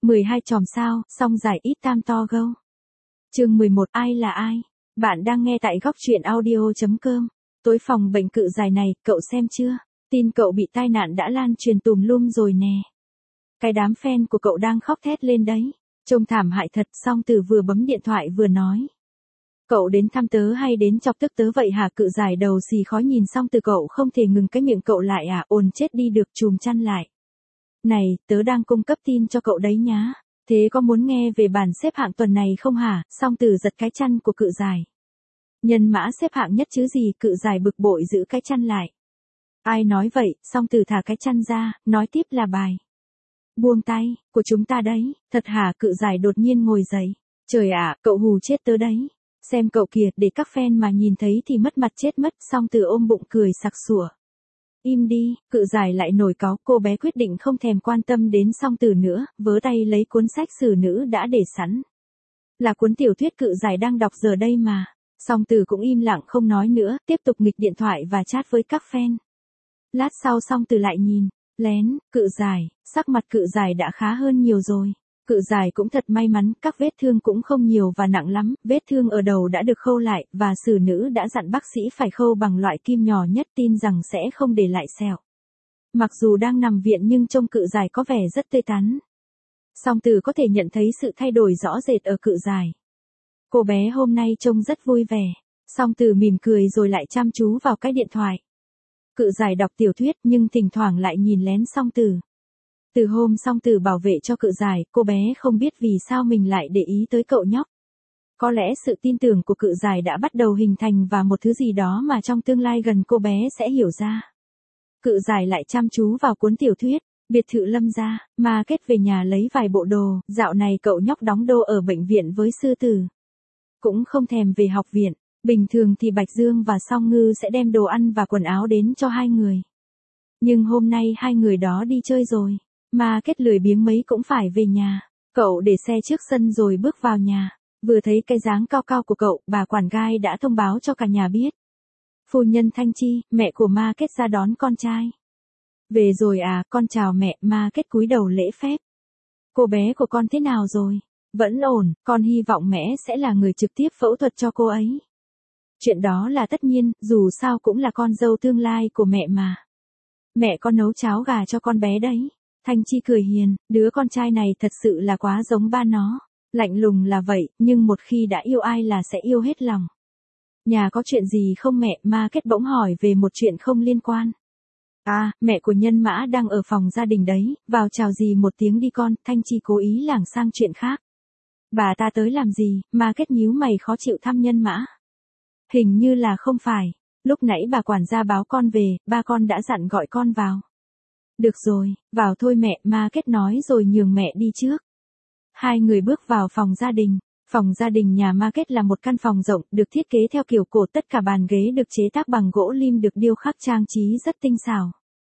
12 chòm sao, song giải ít tam to gâu. Chương 11, ai là ai? Bạn đang nghe tại góc truyện audio.com. Tối phòng bệnh cự giải này, cậu xem chưa? Tin cậu bị tai nạn đã lan truyền tùm lum rồi nè. Cái đám fan của cậu đang khóc thét lên đấy. Trông thảm hại thật, Song Tử vừa bấm điện thoại vừa nói. Cậu đến thăm tớ hay đến chọc tức tớ vậy hả? Cự giải đầu xì khó nhìn Song Tử, cậu không thể ngừng cái miệng cậu lại à? Ồn chết đi được, chùm chăn lại. Này, tớ đang cung cấp tin cho cậu đấy nhá. Thế có muốn nghe về bảng xếp hạng tuần này không hả? Song Tử giật cái chăn của cự giải. Nhân mã xếp hạng nhất chứ gì? Cự giải bực bội giữ cái chăn lại. Ai nói vậy? Song Tử thả cái chăn ra, nói tiếp là bài. Buông tay, của chúng ta đấy, thật hả? Cự giải đột nhiên ngồi dậy. Trời ạ, cậu hù chết tớ đấy. Xem cậu kìa, để các fan mà nhìn thấy thì mất mặt chết mất. Song Tử ôm bụng cười sặc sủa. Im đi, cự giải lại nổi cáu. Cô bé quyết định không thèm quan tâm đến Song Tử nữa, vớ tay lấy cuốn sách xử nữ đã để sẵn. Là cuốn tiểu thuyết cự giải đang đọc giờ đây mà. Song Tử cũng im lặng không nói nữa, tiếp tục nghịch điện thoại và chat với các fan. Lát sau Song Tử lại nhìn, lén, cự giải, sắc mặt cự giải đã khá hơn nhiều rồi. Cự giải cũng thật may mắn, các vết thương cũng không nhiều và nặng lắm, vết thương ở đầu đã được khâu lại, và xử nữ đã dặn bác sĩ phải khâu bằng loại kim nhỏ nhất, tin rằng sẽ không để lại sẹo. Mặc dù đang nằm viện nhưng trông cự giải có vẻ rất tươi tắn. Song Tử có thể nhận thấy sự thay đổi rõ rệt ở cự giải. Cô bé hôm nay trông rất vui vẻ. Song Tử mỉm cười rồi lại chăm chú vào cái điện thoại. Cự giải đọc tiểu thuyết nhưng thỉnh thoảng lại nhìn lén Song Tử. Từ hôm Song Tử bảo vệ cho cự giải, cô bé không biết vì sao mình lại để ý tới cậu nhóc. Có lẽ sự tin tưởng của cự giải đã bắt đầu hình thành và một thứ gì đó mà trong tương lai gần cô bé sẽ hiểu ra. Cự giải lại chăm chú vào cuốn tiểu thuyết, biệt thự Lâm gia, mà kết về nhà lấy vài bộ đồ. Dạo này cậu nhóc đóng đô ở bệnh viện với sư tử. Cũng không thèm về học viện. Bình thường thì Bạch Dương và Song Ngư sẽ đem đồ ăn và quần áo đến cho hai người. Nhưng hôm nay hai người đó đi chơi rồi. Mà kết lười biếng mấy cũng phải về nhà. Cậu để xe trước sân rồi bước vào nhà. Vừa thấy cái dáng cao cao của cậu, bà quản gai đã thông báo cho cả nhà biết. Phu nhân Thanh Chi, mẹ của Ma Kết ra đón con trai. Về rồi à? Con chào mẹ. Ma Kết cúi đầu lễ phép. Cô bé của con thế nào rồi? Vẫn ổn, con hy vọng mẹ sẽ là người trực tiếp phẫu thuật cho cô ấy. Chuyện đó là tất nhiên, dù sao cũng là con dâu tương lai của mẹ mà. Mẹ con nấu cháo gà cho con bé đấy. Thanh Chi cười hiền, đứa con trai này thật sự là quá giống ba nó. Lạnh lùng là vậy, nhưng một khi đã yêu ai là sẽ yêu hết lòng. Nhà có chuyện gì không mẹ? Ma Kết bỗng hỏi về một chuyện không liên quan. À, mẹ của Nhân Mã đang ở phòng gia đình đấy, vào chào gì một tiếng đi con. Thanh Chi cố ý lảng sang chuyện khác. Bà ta tới làm gì? Ma Kết nhíu mày khó chịu thăm Nhân Mã. Hình như là không phải. Lúc nãy bà quản gia báo con về, ba con đã dặn gọi con vào. Được rồi, vào thôi mẹ. Ma Kết nói rồi nhường mẹ đi trước. Hai người bước vào phòng gia đình. Phòng gia đình nhà Ma Kết là một căn phòng rộng, được thiết kế theo kiểu cổ, tất cả bàn ghế được chế tác bằng gỗ lim được điêu khắc trang trí rất tinh xảo.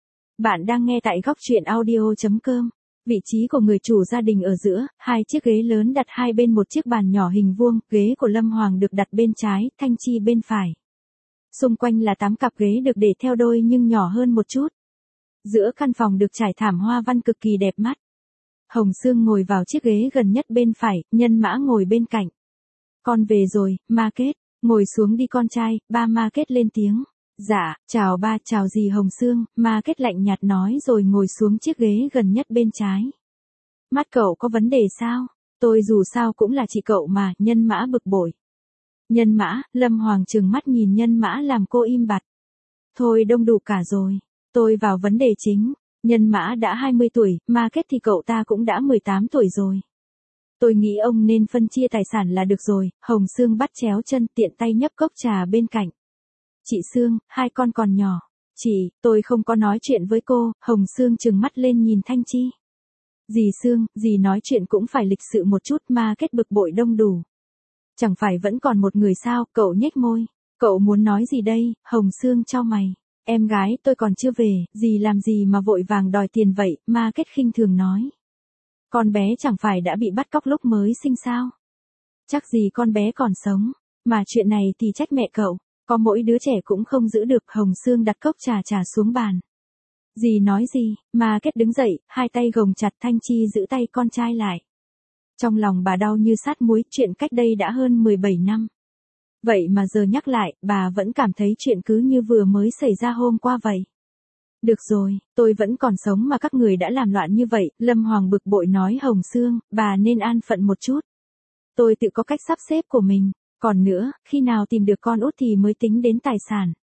Bạn đang nghe tại góc truyện audio.com. Vị trí của người chủ gia đình ở giữa, hai chiếc ghế lớn đặt hai bên một chiếc bàn nhỏ hình vuông, ghế của Lâm Hoàng được đặt bên trái, Thanh Chi bên phải. Xung quanh là 8 cặp ghế được để theo đôi nhưng nhỏ hơn một chút. Giữa căn phòng được trải thảm hoa văn cực kỳ đẹp mắt. Hồng Sương ngồi vào chiếc ghế gần nhất bên phải, Nhân Mã ngồi bên cạnh. Con về rồi, Ma Kết, ngồi xuống đi con trai. Ba Ma Kết lên tiếng. Dạ, chào ba. Chào gì Hồng Sương? Ma Kết lạnh nhạt nói rồi ngồi xuống chiếc ghế gần nhất bên trái. Mắt cậu có vấn đề sao? Tôi dù sao cũng là chị cậu mà. Nhân Mã bực bội. Nhân Mã, Lâm Hoàng trừng mắt nhìn Nhân Mã làm cô im bặt. Thôi đông đủ cả rồi. Tôi vào vấn đề chính. Nhân Mã đã 20 tuổi, Ma Kết thì cậu ta cũng đã 18 tuổi rồi. Tôi nghĩ ông nên phân chia tài sản là được rồi. Hồng Sương bắt chéo chân tiện tay nhấp cốc trà bên cạnh. Chị Sương, hai con còn nhỏ. Chị, tôi không có nói chuyện với cô. Hồng Sương trừng mắt lên nhìn Thanh Chi. Dì Sương, dì nói chuyện cũng phải lịch sự một chút. Ma Kết bực bội đông đủ. Chẳng phải vẫn còn một người sao? Cậu nhếch môi. Cậu muốn nói gì đây? Hồng Sương chau mày. Em gái tôi còn chưa về, dì làm gì mà vội vàng đòi tiền vậy? Ma Kết khinh thường nói. Con bé chẳng phải đã bị bắt cóc lúc mới sinh sao? Chắc gì con bé còn sống. Mà chuyện này thì trách mẹ cậu. Có mỗi đứa trẻ cũng không giữ được. Hồng Sương đặt cốc trà xuống bàn. Dì nói gì, mà Kết đứng dậy, hai tay gồng chặt Thanh Chi giữ tay con trai lại. Trong lòng bà đau như sát muối, chuyện cách đây đã hơn 17 năm. Vậy mà giờ nhắc lại, bà vẫn cảm thấy chuyện cứ như vừa mới xảy ra hôm qua vậy. Được rồi, tôi vẫn còn sống mà các người đã làm loạn như vậy, Lâm Hoàng bực bội nói Hồng Sương, bà nên an phận một chút. Tôi tự có cách sắp xếp của mình, còn nữa, khi nào tìm được con út thì mới tính đến tài sản.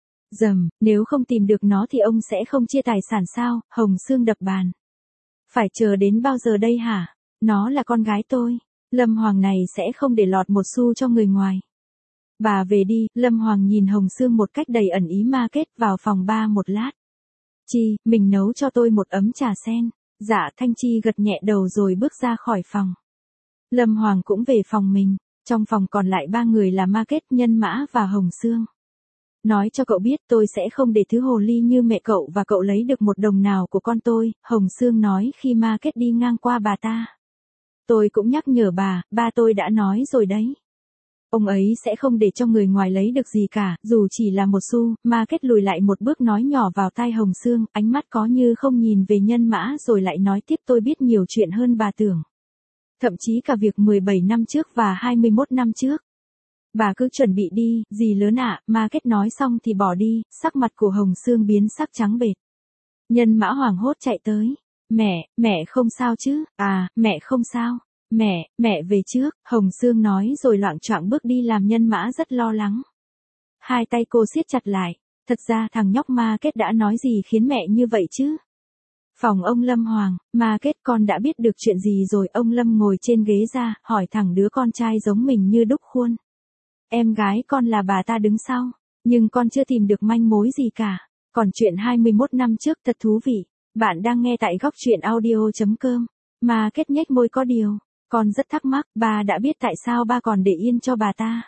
Nếu không tìm được nó thì ông sẽ không chia tài sản sao, Hồng Sương đập bàn. Phải chờ đến bao giờ đây hả? Nó là con gái tôi, Lâm Hoàng này sẽ không để lọt một xu cho người ngoài. Bà về đi, Lâm Hoàng nhìn Hồng Sương một cách đầy ẩn ý ma kết vào phòng ba một lát. Chi, mình nấu cho tôi một ấm trà sen. Dạ Thanh Chi gật nhẹ đầu rồi bước ra khỏi phòng. Lâm Hoàng cũng về phòng mình, trong phòng còn lại ba người là Ma Kết, Nhân Mã và Hồng Sương. Nói cho cậu biết tôi sẽ không để thứ hồ ly như mẹ cậu và cậu lấy được một đồng nào của con tôi, Hồng Sương nói khi Ma Kết đi ngang qua bà ta. Tôi cũng nhắc nhở bà, ba tôi đã nói rồi đấy. Ông ấy sẽ không để cho người ngoài lấy được gì cả, dù chỉ là một xu. Ma Kết lùi lại một bước nói nhỏ vào tai Hồng Sương, ánh mắt có như không nhìn về Nhân Mã rồi lại nói tiếp tôi biết nhiều chuyện hơn bà tưởng. Thậm chí cả việc 17 năm trước và 21 năm trước. Bà cứ chuẩn bị đi, dì lớn ạ, Ma Kết nói xong thì bỏ đi, sắc mặt của Hồng Sương biến sắc trắng bệch. Nhân Mã hoảng hốt chạy tới. Mẹ không sao chứ, mẹ không sao. Mẹ về trước, Hồng Sương nói rồi loạng choạng bước đi làm Nhân Mã rất lo lắng. Hai tay cô siết chặt lại, thật ra thằng nhóc Ma Kết đã nói gì khiến mẹ như vậy chứ? Phòng ông Lâm Hoàng, Ma Kết con đã biết được chuyện gì rồi, ông Lâm ngồi trên ghế ra, hỏi thẳng đứa con trai giống mình như đúc khuôn. Em gái con là bà ta đứng sau, nhưng con chưa tìm được manh mối gì cả. Còn chuyện 21 năm trước thật thú vị. Bạn đang nghe tại góc truyện audio.com. Ma Kết nhếch môi có điều. Con rất thắc mắc, bà đã biết tại sao ba còn để yên cho bà ta.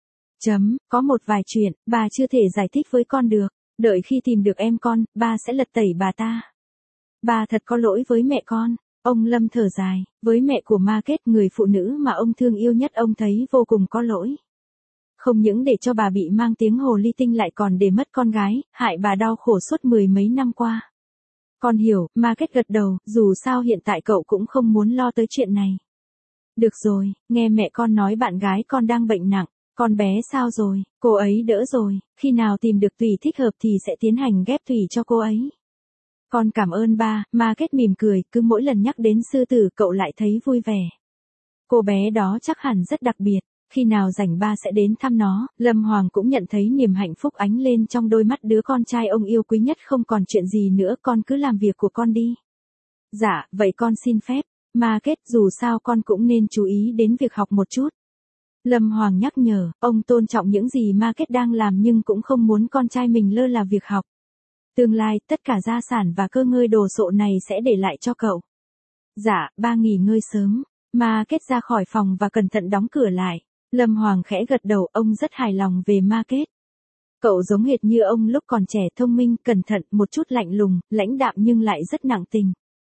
Có một vài chuyện, bà chưa thể giải thích với con được. Đợi khi tìm được em con, ba sẽ lật tẩy bà ta. Bà thật có lỗi với mẹ con. Ông Lâm thở dài, với mẹ của Ma Kết, người phụ nữ mà ông thương yêu nhất, ông thấy vô cùng có lỗi. Không những để cho bà bị mang tiếng hồ ly tinh lại còn để mất con gái, hại bà đau khổ suốt 10 mấy năm qua. Con hiểu, Ma Kết gật đầu, dù sao hiện tại cậu cũng không muốn lo tới chuyện này. Được rồi, nghe mẹ con nói bạn gái con đang bệnh nặng, con bé sao rồi, cô ấy đỡ rồi, khi nào tìm được tùy thích hợp thì sẽ tiến hành ghép tùy cho cô ấy. Con cảm ơn ba, Ma Kết mỉm cười, cứ mỗi lần nhắc đến sư tử cậu lại thấy vui vẻ. Cô bé đó chắc hẳn rất đặc biệt, khi nào rảnh ba sẽ đến thăm nó. Lâm Hoàng cũng nhận thấy niềm hạnh phúc ánh lên trong đôi mắt đứa con trai ông yêu quý nhất. Không còn chuyện gì nữa, con cứ làm việc của con đi. Dạ, vậy con xin phép. Ma Kết, dù sao con cũng nên chú ý đến việc học một chút. Lâm Hoàng nhắc nhở, ông tôn trọng những gì Ma Kết đang làm nhưng cũng không muốn con trai mình lơ là việc học. Tương lai, tất cả gia sản và cơ ngơi đồ sộ này sẽ để lại cho cậu. Dạ, ba nghỉ ngơi sớm. Ma Kết ra khỏi phòng và cẩn thận đóng cửa lại. Lâm Hoàng khẽ gật đầu, ông rất hài lòng về Ma Kết. Cậu giống hệt như ông lúc còn trẻ, thông minh, cẩn thận, một chút lạnh lùng, lãnh đạm nhưng lại rất nặng tình.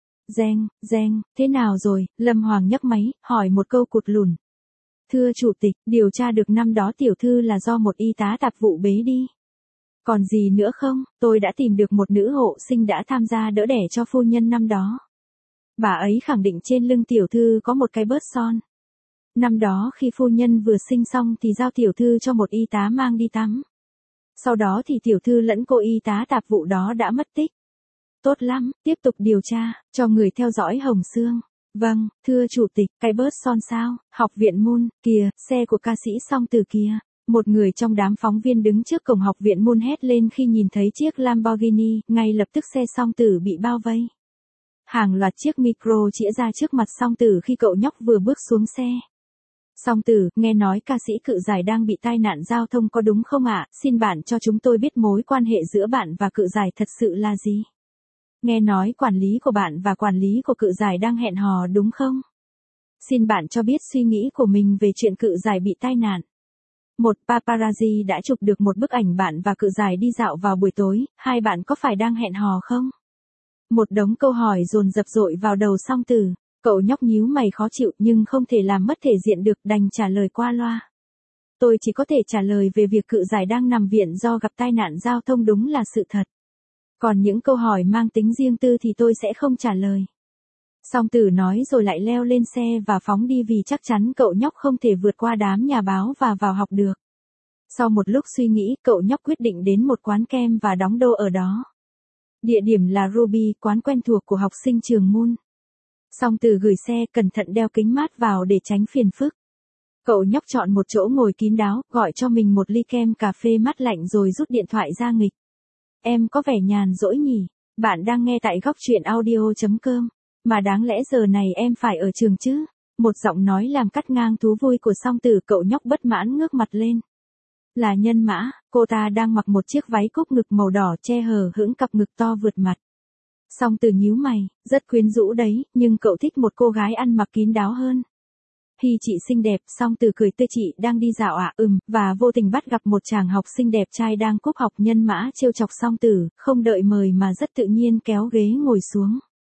Thế nào rồi? Lâm Hoàng nhấc máy, hỏi một câu cụt lùn. Thưa chủ tịch, điều tra được năm đó tiểu thư là do một y tá tạp vụ bế đi. Còn gì nữa không? Tôi đã tìm được một nữ hộ sinh đã tham gia đỡ đẻ cho phu nhân năm đó. Bà ấy khẳng định trên lưng tiểu thư có một cái bớt son. Năm đó khi phu nhân vừa sinh xong thì giao tiểu thư cho một y tá mang đi tắm. Sau đó thì tiểu thư lẫn cô y tá tạp vụ đó đã mất tích. Tốt lắm, tiếp tục điều tra, cho người theo dõi Hồng Sương. Vâng, thưa chủ tịch, cái bớt son sao? Học viện Moon, kìa, xe của ca sĩ Song Tử kìa. Một người trong đám phóng viên đứng trước cổng học viện Moon hét lên khi nhìn thấy chiếc Lamborghini, ngay lập tức xe Song Tử bị bao vây. Hàng loạt chiếc micro chĩa ra trước mặt Song Tử khi cậu nhóc vừa bước xuống xe. Song Tử, nghe nói ca sĩ Cự Giải đang bị tai nạn giao thông có đúng không ạ? Xin bạn cho chúng tôi biết mối quan hệ giữa bạn và Cự Giải thật sự là gì? Nghe nói quản lý của bạn và quản lý của Cự Giải đang hẹn hò đúng không? Xin bạn cho biết suy nghĩ của mình về chuyện Cự Giải bị tai nạn. Một paparazzi đã chụp được một bức ảnh bạn và Cự Giải đi dạo vào buổi tối, hai bạn có phải đang hẹn hò không? Một đống câu hỏi dồn dập dội vào đầu Song Tử. Cậu nhóc nhíu mày khó chịu nhưng không thể làm mất thể diện được, đành trả lời qua loa. Tôi chỉ có thể trả lời về việc Cự Giải đang nằm viện do gặp tai nạn giao thông, đúng là sự thật. Còn những câu hỏi mang tính riêng tư thì tôi sẽ không trả lời. Song Tử nói rồi lại leo lên xe và phóng đi vì chắc chắn cậu nhóc không thể vượt qua đám nhà báo và vào học được. Sau một lúc suy nghĩ, cậu nhóc quyết định đến một quán kem và đóng đô ở đó. Địa điểm là Ruby, quán quen thuộc của học sinh trường Moon. Song Tử gửi xe, cẩn thận đeo kính mát vào để tránh phiền phức. Cậu nhóc chọn một chỗ ngồi kín đáo, gọi cho mình một ly kem cà phê mát lạnh rồi rút điện thoại ra nghịch. Em có vẻ nhàn rỗi nhỉ? Bạn đang nghe tại góc truyện audio.com. Mà đáng lẽ giờ này em phải ở trường chứ? Một giọng nói làm cắt ngang thú vui của Song Tử, cậu nhóc bất mãn ngước mặt lên. Là Nhân Mã, cô ta đang mặc một chiếc váy cúc ngực màu đỏ che hở hững cặp ngực to vượt mặt. Song Tử nhíu mày, rất quyến rũ đấy, nhưng cậu thích một cô gái ăn mặc kín đáo hơn. Hi chị xinh đẹp, Song Tử cười tươi, chị đang đi dạo ạ, và vô tình bắt gặp một chàng học sinh đẹp trai đang cúp học. Nhân Mã trêu chọc Song Tử, không đợi mời mà rất tự nhiên kéo ghế ngồi xuống.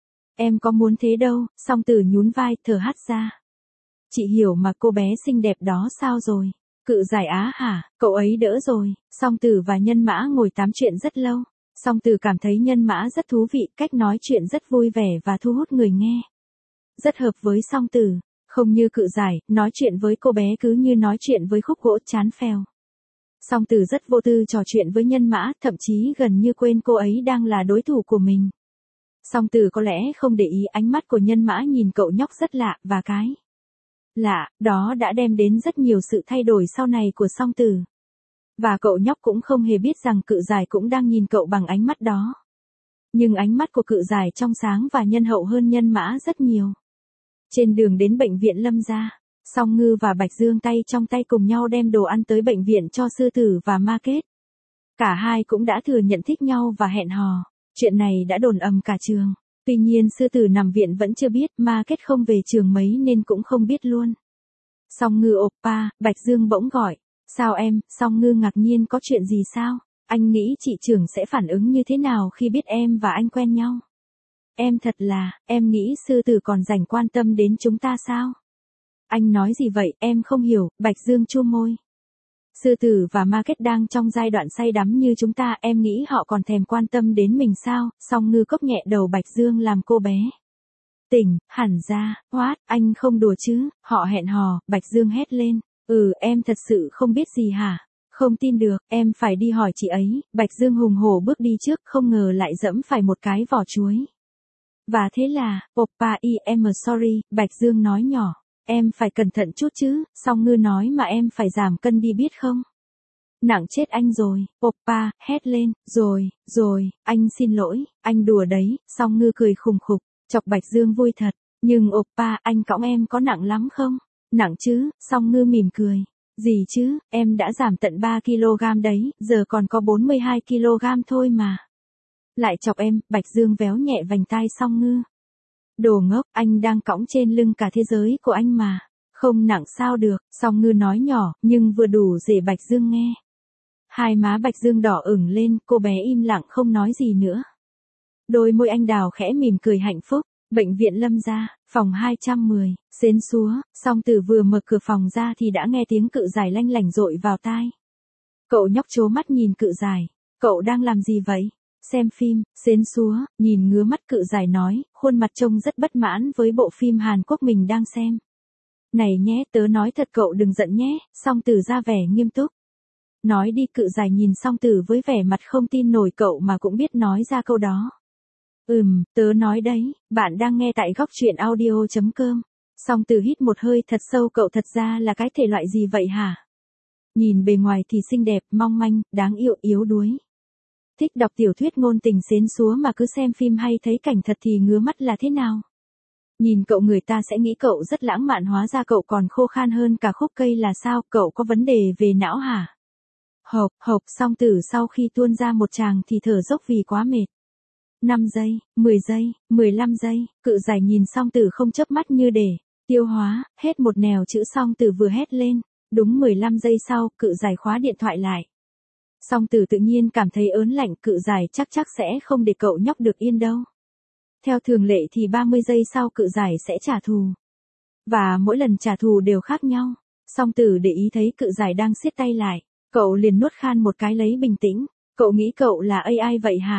Em có muốn thế đâu, Song Tử nhún vai, thở hắt ra. Chị hiểu mà, cô bé xinh đẹp đó sao rồi? Cự giải á hả, cậu ấy đỡ rồi. Song Tử và Nhân Mã ngồi tám chuyện rất lâu. Song Tử cảm thấy Nhân Mã rất thú vị, cách nói chuyện rất vui vẻ và thu hút người nghe. Rất hợp với Song Tử, không như Cự giải, nói chuyện với cô bé cứ như nói chuyện với khúc gỗ chán phèo. Song Tử rất vô tư trò chuyện với Nhân Mã, thậm chí gần như quên cô ấy đang là đối thủ của mình. Song Tử có lẽ không để ý ánh mắt của Nhân Mã nhìn cậu nhóc rất lạ, và cái lạ đó đã đem đến rất nhiều sự thay đổi sau này của Song Tử. Và cậu nhóc cũng không hề biết rằng Cự giải cũng đang nhìn cậu bằng ánh mắt đó. Nhưng ánh mắt của Cự giải trong sáng và nhân hậu hơn Nhân Mã rất nhiều. Trên đường đến bệnh viện Lâm gia, Song Ngư và Bạch Dương tay trong tay cùng nhau đem đồ ăn tới bệnh viện cho Sư Tử và Ma Kết. Cả hai cũng đã thừa nhận thích nhau và hẹn hò. Chuyện này đã đồn ầm cả trường. Tuy nhiên Sư Tử nằm viện vẫn chưa biết, Ma Kết không về trường mấy nên cũng không biết luôn. Song Ngư oppa, Bạch Dương bỗng gọi. Sao em? Song Ngư ngạc nhiên, có chuyện gì sao? Anh nghĩ chị trưởng sẽ phản ứng như thế nào khi biết em và anh quen nhau? Em thật là, em nghĩ Sư Tử còn dành quan tâm đến chúng ta sao? Anh nói gì vậy, em không hiểu, Bạch Dương chu môi. Sư Tử và Ma Kết đang trong giai đoạn say đắm như chúng ta, em nghĩ họ còn thèm quan tâm đến mình sao? Song Ngư cốc nhẹ đầu Bạch Dương làm cô bé tỉnh hẳn ra. What, anh không đùa chứ? Họ hẹn hò, Bạch Dương hét lên. Em thật sự không biết gì hả? Không tin được, em phải đi hỏi chị ấy. Bạch Dương hùng hổ bước đi trước, không ngờ lại dẫm phải một cái vỏ chuối. Và thế là, oppa em sorry, Bạch Dương nói nhỏ. Em phải cẩn thận chút chứ, Song Ngư nói mà em phải giảm cân đi biết không? Nặng chết anh rồi, oppa, hét lên, rồi, anh xin lỗi, anh đùa đấy. Song Ngư cười khùng khục, chọc Bạch Dương vui thật. Nhưng oppa, anh cõng em có nặng lắm không? Nặng chứ, Song Ngư mỉm cười. Gì chứ, em đã giảm tận 3 kg đấy, giờ còn có 42 kg thôi mà. Lại chọc em, Bạch Dương véo nhẹ vành tai Song Ngư. Đồ ngốc, anh đang cõng trên lưng cả thế giới của anh mà. Không nặng sao được, Song Ngư nói nhỏ, nhưng vừa đủ để Bạch Dương nghe. Hai má Bạch Dương đỏ ửng lên, cô bé im lặng không nói gì nữa. Đôi môi anh đào khẽ mỉm cười hạnh phúc. Bệnh viện Lâm gia, phòng 210, xến xúa. Song Tử vừa mở cửa phòng ra thì đã nghe tiếng Cự giải lanh lảnh dội vào tai. Cậu nhóc trố mắt nhìn Cự giải. Cậu đang làm gì vậy? Xem phim, xến xúa, nhìn ngứa mắt Cự giải nói, khuôn mặt trông rất bất mãn với bộ phim Hàn Quốc mình đang xem. Này nhé, tớ nói thật cậu đừng giận nhé. Song Tử ra vẻ nghiêm túc. Nói đi. Cự giải nhìn Song Tử với vẻ mặt không tin nổi, cậu mà cũng biết nói ra câu đó. Tớ nói đấy, bạn đang nghe tại góc truyện audio.com. Song Tử hít một hơi thật sâu, cậu thật ra là cái thể loại gì vậy hả? Nhìn bề ngoài thì xinh đẹp, mong manh, đáng yêu, yếu đuối. Thích đọc tiểu thuyết ngôn tình xến xúa mà cứ xem phim hay thấy cảnh thật thì ngứa mắt là thế nào? Nhìn cậu người ta sẽ nghĩ cậu rất lãng mạn, hóa ra cậu còn khô khan hơn cả khúc cây là sao? Cậu có vấn đề về não hả? Hộp, Song Tử sau khi tuôn ra một tràng thì thở dốc vì quá mệt. 5 giây, 10 giây, 15 giây, Cự giải nhìn Song Tử không chớp mắt như để tiêu hóa hết một nèo chữ. Song Tử vừa hét lên. Đúng 15 giây sau, Cự giải khóa điện thoại lại. Song Tử tự nhiên cảm thấy ớn lạnh, Cự giải chắc sẽ không để cậu nhóc được yên đâu. Theo thường lệ thì 30 giây sau Cự giải sẽ trả thù. Và mỗi lần trả thù đều khác nhau. Song Tử để ý thấy Cự giải đang siết tay lại. Cậu liền nuốt khan một cái lấy bình tĩnh. Cậu nghĩ cậu là AI vậy hả?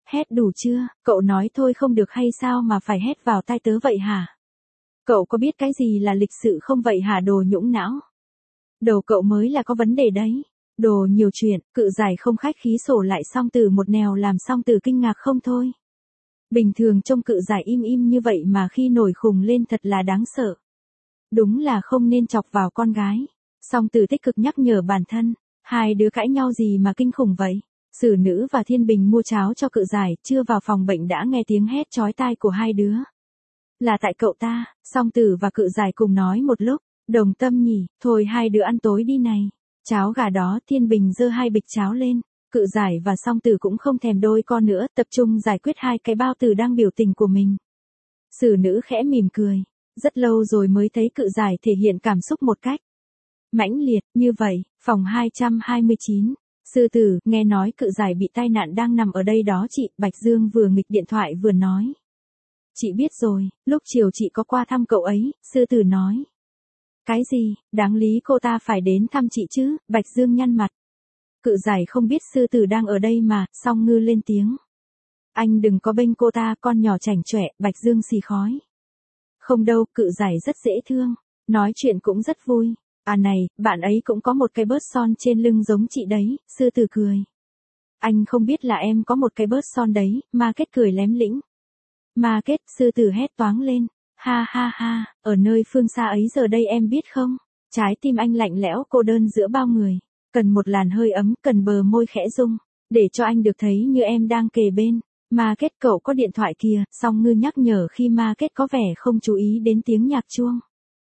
Hét đủ chưa, cậu nói thôi không được hay sao mà phải hét vào tai tớ vậy hả? Cậu có biết cái gì là lịch sự không vậy hả đồ nhũng não? Đầu cậu mới là có vấn đề đấy. Đồ nhiều chuyện, Cự Giải không khách khí sổ lại Song Tử một nèo làm Song Tử kinh ngạc không thôi. Bình thường trông Cự Giải im im như vậy mà khi nổi khùng lên thật là đáng sợ. Đúng là không nên chọc vào con gái. Song Tử tích cực nhắc nhở bản thân, hai đứa cãi nhau gì mà kinh khủng vậy? Sử Nữ và Thiên Bình mua cháo cho Cự Giải, chưa vào phòng bệnh đã nghe tiếng hét chói tai của hai đứa. Là tại cậu ta, Song Tử và Cự Giải cùng nói một lúc, đồng tâm nhỉ, thôi hai đứa ăn tối đi này. Cháo gà đó, Thiên Bình giơ hai bịch cháo lên, Cự Giải và Song Tử cũng không thèm đôi con nữa, tập trung giải quyết hai cái bao tử đang biểu tình của mình. Sử Nữ khẽ mỉm cười, rất lâu rồi mới thấy Cự Giải thể hiện cảm xúc một cách mãnh liệt như vậy. Phòng 229. Sư Tử, nghe nói Cự Giải bị tai nạn đang nằm ở đây đó chị. Bạch Dương vừa nghịch điện thoại vừa nói. Chị biết rồi, lúc chiều chị có qua thăm cậu ấy, Sư Tử nói. Cái gì, đáng lý cô ta phải đến thăm chị chứ, Bạch Dương nhăn mặt. Cự Giải không biết Sư Tử đang ở đây mà, Song Ngư lên tiếng. Anh đừng có bênh cô ta, con nhỏ chảnh chọe, Bạch Dương xì khói. Không đâu, Cự Giải rất dễ thương, nói chuyện cũng rất vui. À này, bạn ấy cũng có một cái bớt son trên lưng giống chị đấy, Sư Tử cười. Anh không biết là em có một cái bớt son đấy, Ma Kết cười lém lĩnh. Ma Kết, Sư Tử hét toáng lên. Ha ha ha, ở nơi phương xa ấy giờ đây em biết không? Trái tim anh lạnh lẽo cô đơn giữa bao người. Cần một làn hơi ấm, cần bờ môi khẽ rung. Để cho anh được thấy như em đang kề bên. Ma Kết cậu có điện thoại kìa, Song Ngư nhắc nhở khi Ma Kết có vẻ không chú ý đến tiếng nhạc chuông.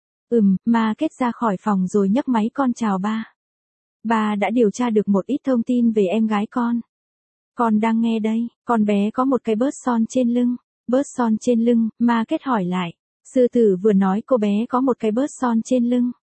Ma Kết ra khỏi phòng rồi nhấc máy con chào ba. Ba đã điều tra được một ít thông tin về em gái con. Con đang nghe đây, con bé có một cái bớt son trên lưng. Bớt son trên lưng, Ma Kết hỏi lại. Sư Tử vừa nói cô bé có một cái bớt son trên lưng.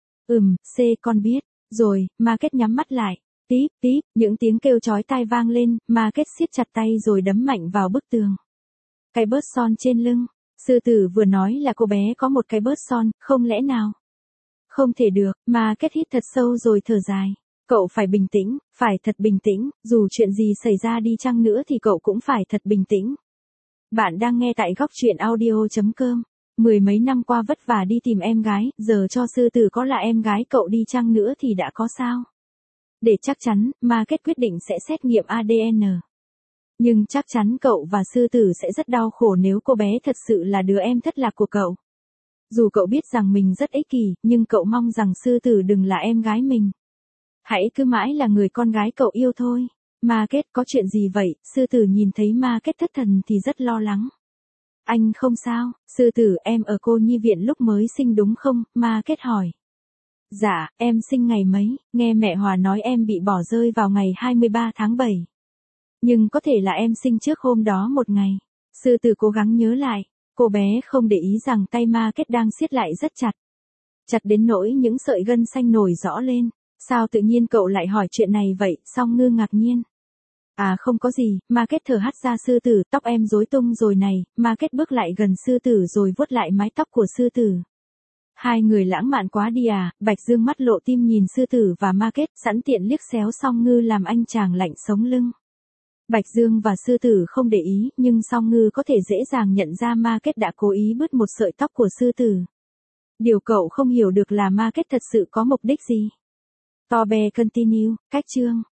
Con biết. Rồi, Ma Kết nhắm mắt lại. Típ típ, những tiếng kêu chói tai vang lên, Ma Kết siết chặt tay rồi đấm mạnh vào bức tường. Cái bớt son trên lưng. Sư Tử vừa nói là cô bé có một cái bớt son, không lẽ nào? Không thể được, Ma Kết hít thật sâu rồi thở dài. Cậu phải bình tĩnh, phải thật bình tĩnh, dù chuyện gì xảy ra đi chăng nữa thì cậu cũng phải thật bình tĩnh. Bạn đang nghe tại góc truyện audio.com. Mười mấy năm qua vất vả đi tìm em gái, giờ cho Sư Tử có là em gái cậu đi chăng nữa thì đã có sao? Để chắc chắn, Ma Kết quyết định sẽ xét nghiệm ADN. Nhưng chắc chắn cậu và Sư Tử sẽ rất đau khổ nếu cô bé thật sự là đứa em thất lạc của cậu. Dù cậu biết rằng mình rất ích kỷ, nhưng cậu mong rằng Sư Tử đừng là em gái mình. Hãy cứ mãi là người con gái cậu yêu thôi. Ma Kết, có chuyện gì vậy? Sư Tử nhìn thấy Ma Kết thất thần thì rất lo lắng. Anh không sao, Sư Tử, em ở cô nhi viện lúc mới sinh đúng không? Ma Kết hỏi. Dạ, em sinh ngày mấy, nghe mẹ Hòa nói em bị bỏ rơi vào ngày 23 tháng 7. Nhưng có thể là em sinh trước hôm đó một ngày. Sư Tử cố gắng nhớ lại, cô bé không để ý rằng tay Ma Kết đang siết lại rất chặt. Chặt đến nỗi những sợi gân xanh nổi rõ lên. Sao tự nhiên cậu lại hỏi chuyện này vậy? Song Ngư ngạc nhiên. À không có gì, Ma Kết thở hắt ra. Sư Tử, tóc em rối tung rồi này. Ma Kết bước lại gần Sư Tử rồi vuốt lại mái tóc của Sư Tử. Hai người lãng mạn quá đi à? Bạch Dương mắt lộ tim nhìn Sư Tử và Ma Kết, sẵn tiện liếc xéo Song Ngư làm anh chàng lạnh sống lưng. Bạch Dương và Sư Tử không để ý, nhưng Song Ngư có thể dễ dàng nhận ra Ma Kết đã cố ý bứt một sợi tóc của Sư Tử. Điều cậu không hiểu được là Ma Kết thật sự có mục đích gì. To be continue, cách chương.